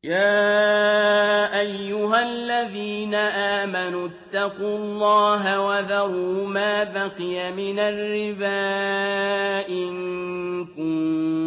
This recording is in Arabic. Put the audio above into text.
يَا أَيُّهَا الَّذِينَ آمَنُوا اتَّقُوا اللَّهَ وَذَرُوا مَا بَقِيَ مِنَ الرِّبَا إِن كُنتُم